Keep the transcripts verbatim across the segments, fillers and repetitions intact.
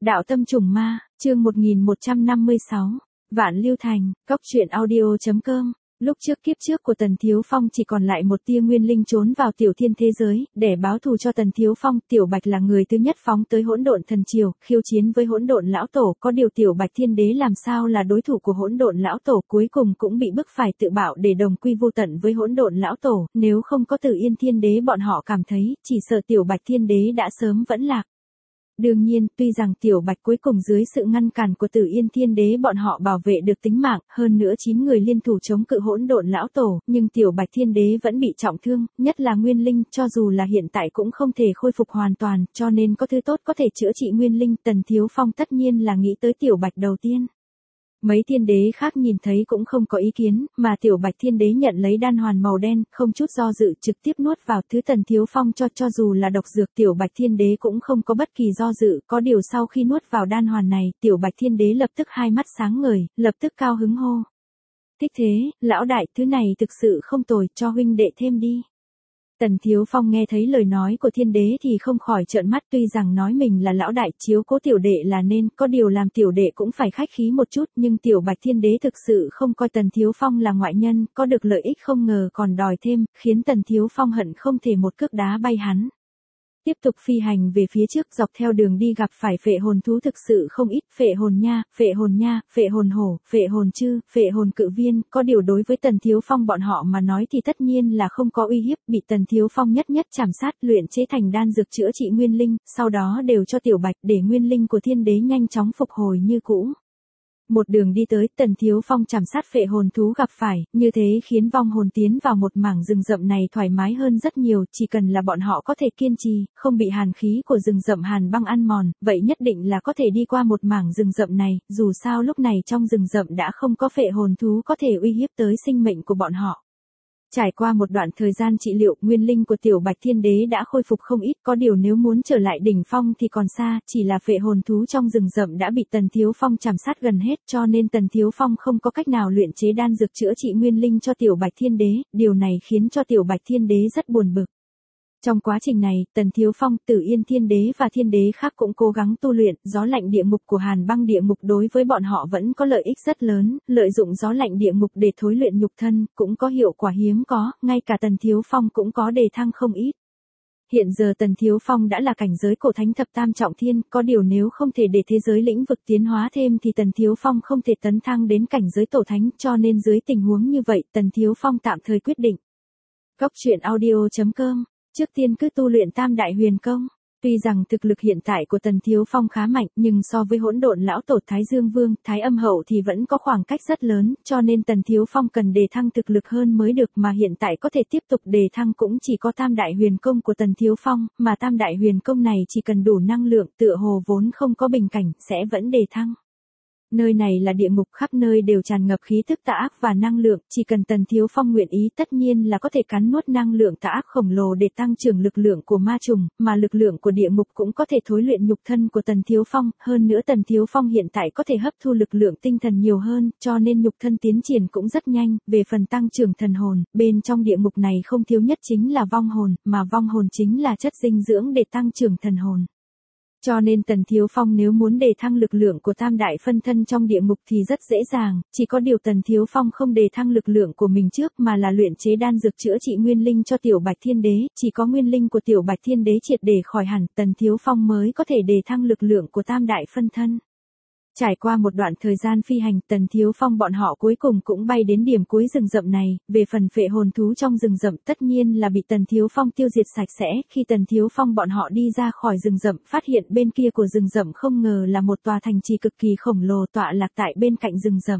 Đạo tâm trùng ma, chương một nghìn một trăm năm mươi sáu, Vạn Lưu Thành, Cốc truyện audio chấm com. Lúc trước kiếp trước của Tần Thiếu Phong chỉ còn lại một tia nguyên linh trốn vào tiểu thiên thế giới, để báo thù cho Tần Thiếu Phong. Tiểu Bạch là người thứ nhất phóng tới hỗn độn thần triều, khiêu chiến với hỗn độn lão tổ. Có điều Tiểu Bạch Thiên Đế làm sao là đối thủ của hỗn độn lão tổ, cuối cùng cũng bị bức phải tự bạo để đồng quy vô tận với hỗn độn lão tổ. Nếu không có Tử Yên Thiên Đế, bọn họ cảm thấy chỉ sợ Tiểu Bạch Thiên Đế đã sớm vẫn lạc. Đương nhiên, tuy rằng Tiểu Bạch cuối cùng dưới sự ngăn cản của Tử Yên Thiên Đế bọn họ bảo vệ được tính mạng, hơn nữa chín người liên thủ chống cự hỗn độn lão tổ, nhưng Tiểu Bạch Thiên Đế vẫn bị trọng thương, nhất là nguyên linh, cho dù là hiện tại cũng không thể khôi phục hoàn toàn, cho nên có thứ tốt có thể chữa trị nguyên linh. Tần Thiếu Phong tất nhiên là nghĩ tới Tiểu Bạch đầu tiên. Mấy thiên đế khác nhìn thấy cũng không có ý kiến, mà Tiểu Bạch Thiên Đế nhận lấy đan hoàn màu đen, không chút do dự trực tiếp nuốt vào. Thứ Tần Thiếu Phong cho cho dù là độc dược, Tiểu Bạch Thiên Đế cũng không có bất kỳ do dự. Có điều sau khi nuốt vào đan hoàn này, Tiểu Bạch Thiên Đế lập tức hai mắt sáng ngời, lập tức cao hứng hô: thích thế, lão đại, thứ này thực sự không tồi, cho huynh đệ thêm đi. Tần Thiếu Phong nghe thấy lời nói của thiên đế thì không khỏi trợn mắt, tuy rằng nói mình là lão đại chiếu cố tiểu đệ là nên, có điều làm tiểu đệ cũng phải khách khí một chút, nhưng Tiểu Bạch Thiên Đế thực sự không coi Tần Thiếu Phong là ngoại nhân, có được lợi ích không ngờ còn đòi thêm, khiến Tần Thiếu Phong hận không thể một cước đá bay hắn. Tiếp tục phi hành về phía trước, dọc theo đường đi gặp phải phệ hồn thú thực sự không ít, phệ hồn nha, phệ hồn nha, phệ hồn hổ, phệ hồn chư, phệ hồn cự viên. Có điều đối với Tần Thiếu Phong bọn họ mà nói thì tất nhiên là không có uy hiếp, bị Tần Thiếu Phong nhất nhất chảm sát, luyện chế thành đan dược chữa trị nguyên linh, sau đó đều cho Tiểu Bạch để nguyên linh của thiên đế nhanh chóng phục hồi như cũ. Một đường đi tới, Tần Thiếu Phong chảm sát phệ hồn thú gặp phải, như thế khiến vong hồn tiến vào một mảng rừng rậm này thoải mái hơn rất nhiều, chỉ cần là bọn họ có thể kiên trì, không bị hàn khí của rừng rậm hàn băng ăn mòn, vậy nhất định là có thể đi qua một mảng rừng rậm này, dù sao lúc này trong rừng rậm đã không có phệ hồn thú có thể uy hiếp tới sinh mệnh của bọn họ. Trải qua một đoạn thời gian trị liệu, nguyên linh của Tiểu Bạch Thiên Đế đã khôi phục không ít, có điều nếu muốn trở lại đỉnh phong thì còn xa, chỉ là phệ hồn thú trong rừng rậm đã bị Tần Thiếu Phong chảm sát gần hết, cho nên Tần Thiếu Phong không có cách nào luyện chế đan dược chữa trị nguyên linh cho Tiểu Bạch Thiên Đế, điều này khiến cho Tiểu Bạch Thiên Đế rất buồn bực. Trong quá trình này, Tần Thiếu Phong, Tử Yên Thiên Đế và thiên đế khác cũng cố gắng tu luyện, gió lạnh địa ngục của Hàn Băng địa ngục đối với bọn họ vẫn có lợi ích rất lớn, lợi dụng gió lạnh địa ngục để thối luyện nhục thân, cũng có hiệu quả hiếm có, ngay cả Tần Thiếu Phong cũng có đề thăng không ít. Hiện giờ Tần Thiếu Phong đã là cảnh giới cổ thánh thập tam trọng thiên, có điều nếu không thể để thế giới lĩnh vực tiến hóa thêm thì Tần Thiếu Phong không thể tấn thăng đến cảnh giới tổ thánh, cho nên dưới tình huống như vậy, Tần Thiếu Phong tạm thời quyết định. Cốc truyện audio chấm com. Trước tiên cứ tu luyện Tam Đại Huyền Công. Tuy rằng thực lực hiện tại của Tần Thiếu Phong khá mạnh, nhưng so với hỗn độn lão tổ Thái Dương Vương, Thái Âm Hậu thì vẫn có khoảng cách rất lớn, cho nên Tần Thiếu Phong cần đề thăng thực lực hơn mới được, mà hiện tại có thể tiếp tục đề thăng cũng chỉ có Tam Đại Huyền Công của Tần Thiếu Phong, mà Tam Đại Huyền Công này chỉ cần đủ năng lượng, tựa hồ vốn không có bình cảnh, sẽ vẫn đề thăng. Nơi này là địa ngục, khắp nơi đều tràn ngập khí tức tà ác và năng lượng, chỉ cần Tần Thiếu Phong nguyện ý tất nhiên là có thể cắn nuốt năng lượng tà ác khổng lồ để tăng trưởng lực lượng của ma trùng, mà lực lượng của địa ngục cũng có thể thối luyện nhục thân của Tần Thiếu Phong, hơn nữa Tần Thiếu Phong hiện tại có thể hấp thu lực lượng tinh thần nhiều hơn, cho nên nhục thân tiến triển cũng rất nhanh. Về phần tăng trưởng thần hồn, bên trong địa ngục này không thiếu nhất chính là vong hồn, mà vong hồn chính là chất dinh dưỡng để tăng trưởng thần hồn. Cho nên Tần Thiếu Phong nếu muốn đề thăng lực lượng của tam đại phân thân trong địa ngục thì rất dễ dàng, chỉ có điều Tần Thiếu Phong không đề thăng lực lượng của mình trước mà là luyện chế đan dược chữa trị nguyên linh cho Tiểu Bạch Thiên Đế, chỉ có nguyên linh của Tiểu Bạch Thiên Đế triệt để khỏi hẳn, Tần Thiếu Phong mới có thể đề thăng lực lượng của tam đại phân thân. Trải qua một đoạn thời gian phi hành, Tần Thiếu Phong bọn họ cuối cùng cũng bay đến điểm cuối rừng rậm này, về phần phệ hồn thú trong rừng rậm tất nhiên là bị Tần Thiếu Phong tiêu diệt sạch sẽ, khi Tần Thiếu Phong bọn họ đi ra khỏi rừng rậm, phát hiện bên kia của rừng rậm không ngờ là một tòa thành trì cực kỳ khổng lồ tọa lạc tại bên cạnh rừng rậm.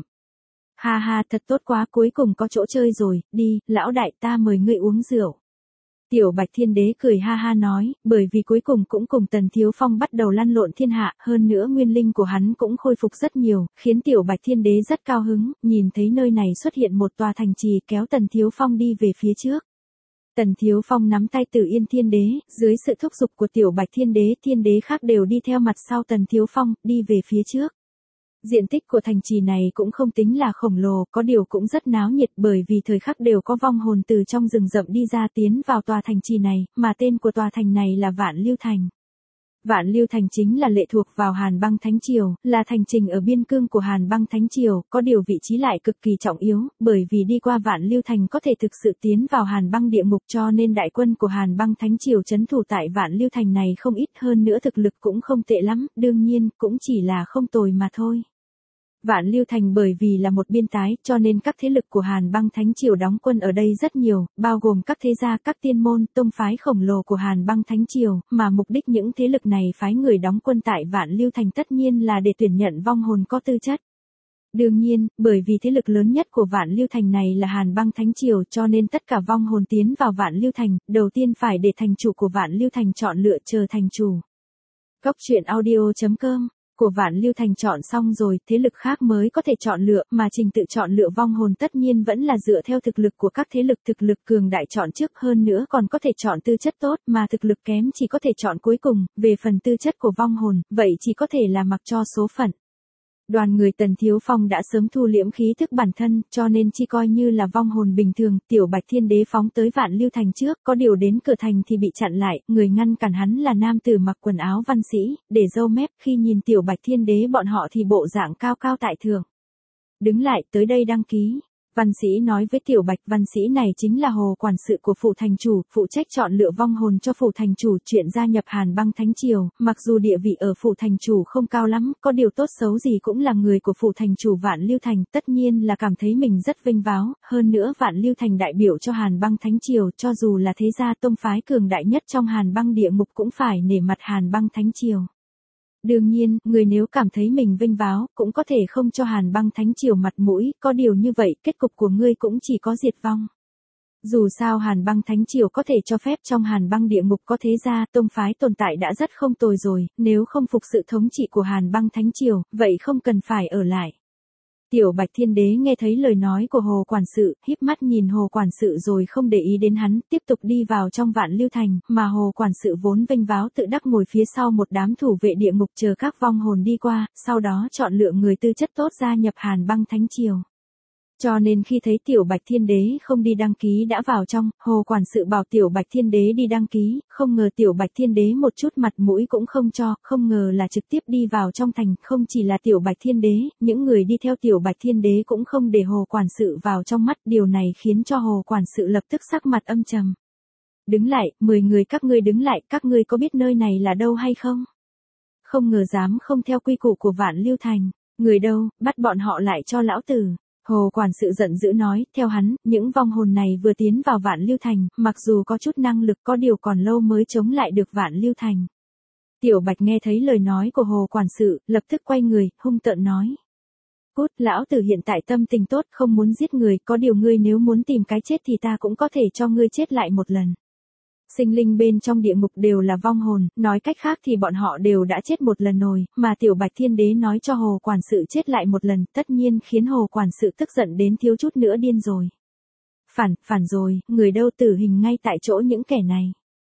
Ha ha, thật tốt quá, cuối cùng có chỗ chơi rồi, đi, lão đại, ta mời ngươi uống rượu. Tiểu Bạch Thiên Đế cười ha ha nói, bởi vì cuối cùng cũng cùng Tần Thiếu Phong bắt đầu lăn lộn thiên hạ, hơn nữa nguyên linh của hắn cũng khôi phục rất nhiều, khiến Tiểu Bạch Thiên Đế rất cao hứng, nhìn thấy nơi này xuất hiện một tòa thành trì, kéo Tần Thiếu Phong đi về phía trước. Tần Thiếu Phong nắm tay Tử Yên Thiên Đế, dưới sự thúc giục của Tiểu Bạch Thiên Đế, thiên đế khác đều đi theo mặt sau Tần Thiếu Phong, đi về phía trước. Diện tích của thành trì này cũng không tính là khổng lồ, có điều cũng rất náo nhiệt bởi vì thời khắc đều có vong hồn từ trong rừng rậm đi ra tiến vào tòa thành trì này, mà tên của tòa thành này là Vạn Lưu Thành. Vạn Lưu Thành chính là lệ thuộc vào Hàn Băng Thánh Triều, là thành trì ở biên cương của Hàn Băng Thánh Triều, có điều vị trí lại cực kỳ trọng yếu, bởi vì đi qua Vạn Lưu Thành có thể thực sự tiến vào Hàn Băng địa ngục, cho nên đại quân của Hàn Băng Thánh Triều trấn thủ tại Vạn Lưu Thành này không ít, hơn nữa thực lực cũng không tệ lắm, đương nhiên cũng chỉ là không tồi mà thôi. Vạn Lưu Thành bởi vì là một biên tái, cho nên các thế lực của Hàn Băng Thánh Triều đóng quân ở đây rất nhiều, bao gồm các thế gia, các tiên môn, tông phái khổng lồ của Hàn Băng Thánh Triều, mà mục đích những thế lực này phái người đóng quân tại Vạn Lưu Thành tất nhiên là để tuyển nhận vong hồn có tư chất. Đương nhiên, bởi vì thế lực lớn nhất của Vạn Lưu Thành này là Hàn Băng Thánh Triều, cho nên tất cả vong hồn tiến vào Vạn Lưu Thành, đầu tiên phải để thành chủ của Vạn Lưu Thành chọn lựa trở thành chủ. Góc truyện audio chấm com của Vạn Lưu Thành chọn xong rồi, thế lực khác mới có thể chọn lựa, mà trình tự chọn lựa vong hồn tất nhiên vẫn là dựa theo thực lực của các thế lực, thực lực cường đại chọn trước, hơn nữa còn có thể chọn tư chất tốt, mà thực lực kém chỉ có thể chọn cuối cùng. Về phần tư chất của vong hồn, vậy chỉ có thể là mặc cho số phận. Đoàn người Tần Thiếu Phong đã sớm thu liễm khí thức bản thân, cho nên chỉ coi như là vong hồn bình thường. Tiểu Bạch Thiên Đế phóng tới Vạn Lưu Thành trước, có điều đến cửa thành thì bị chặn lại, người ngăn cản hắn là nam tử mặc quần áo văn sĩ, để râu mép, khi nhìn Tiểu Bạch Thiên Đế bọn họ thì bộ dạng cao cao tại thượng. Đứng lại, tới đây đăng ký. Văn sĩ nói với Tiểu Bạch, văn sĩ này chính là Hồ quản sự của phủ thành chủ, phụ trách chọn lựa vong hồn cho phủ thành chủ, chuyện gia nhập Hàn Băng Thánh Triều, mặc dù địa vị ở phủ thành chủ không cao lắm, có điều tốt xấu gì cũng là người của phủ thành chủ Vạn Lưu Thành, tất nhiên là cảm thấy mình rất vinh váo, hơn nữa Vạn Lưu Thành đại biểu cho Hàn Băng Thánh Triều, cho dù là thế gia tông phái cường đại nhất trong Hàn Băng địa ngục cũng phải nể mặt Hàn Băng Thánh Triều. Đương nhiên, người nếu cảm thấy mình vinh váo, cũng có thể không cho Hàn Băng Thánh Triều mặt mũi, có điều như vậy, kết cục của ngươi cũng chỉ có diệt vong. Dù sao Hàn Băng Thánh Triều có thể cho phép trong Hàn Băng địa ngục có thế gia, tông phái tồn tại đã rất không tồi rồi, nếu không phục sự thống trị của Hàn Băng Thánh Triều, vậy không cần phải ở lại. Tiểu Bạch Thiên Đế nghe thấy lời nói của Hồ quản sự, híp mắt nhìn Hồ quản sự rồi không để ý đến hắn, tiếp tục đi vào trong Vạn Lưu Thành, mà Hồ quản sự vốn vinh váo tự đắc ngồi phía sau một đám thủ vệ địa ngục chờ các vong hồn đi qua, sau đó chọn lựa người tư chất tốt gia nhập Hàn Băng Thánh Triều. Cho nên khi thấy Tiểu Bạch Thiên Đế không đi đăng ký đã vào trong, Hồ quản sự bảo Tiểu Bạch Thiên Đế đi đăng ký, không ngờ Tiểu Bạch Thiên Đế một chút mặt mũi cũng không cho, không ngờ là trực tiếp đi vào trong thành, không chỉ là Tiểu Bạch Thiên Đế, những người đi theo Tiểu Bạch Thiên Đế cũng không để Hồ quản sự vào trong mắt, điều này khiến cho Hồ quản sự lập tức sắc mặt âm trầm. Đứng lại, mười người các ngươi đứng lại, các ngươi có biết nơi này là đâu hay không? Không ngờ dám không theo quy củ của Vạn Lưu Thành, người đâu, bắt bọn họ lại cho lão tử. Hồ quản sự giận dữ nói, theo hắn, những vong hồn này vừa tiến vào Vạn Lưu Thành, mặc dù có chút năng lực có điều còn lâu mới chống lại được Vạn Lưu Thành. Tiểu Bạch nghe thấy lời nói của Hồ quản sự, lập tức quay người, hung tợn nói. Cút, lão tử hiện tại tâm tình tốt, không muốn giết người, có điều ngươi nếu muốn tìm cái chết thì ta cũng có thể cho ngươi chết lại một lần. Sinh linh bên trong địa ngục đều là vong hồn, nói cách khác thì bọn họ đều đã chết một lần rồi, mà Tiểu Bạch Thiên Đế nói cho Hồ quản sự chết lại một lần, tất nhiên khiến Hồ quản sự tức giận đến thiếu chút nữa điên rồi. Phản, phản rồi, người đâu, tử hình ngay tại chỗ những kẻ này.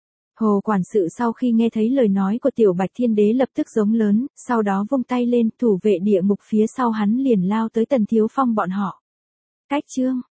Hồ quản sự sau khi nghe thấy lời nói của Tiểu Bạch Thiên Đế lập tức giống lớn, sau đó vung tay lên, thủ vệ địa ngục phía sau hắn liền lao tới Tần Thiếu Phong bọn họ. Cách chương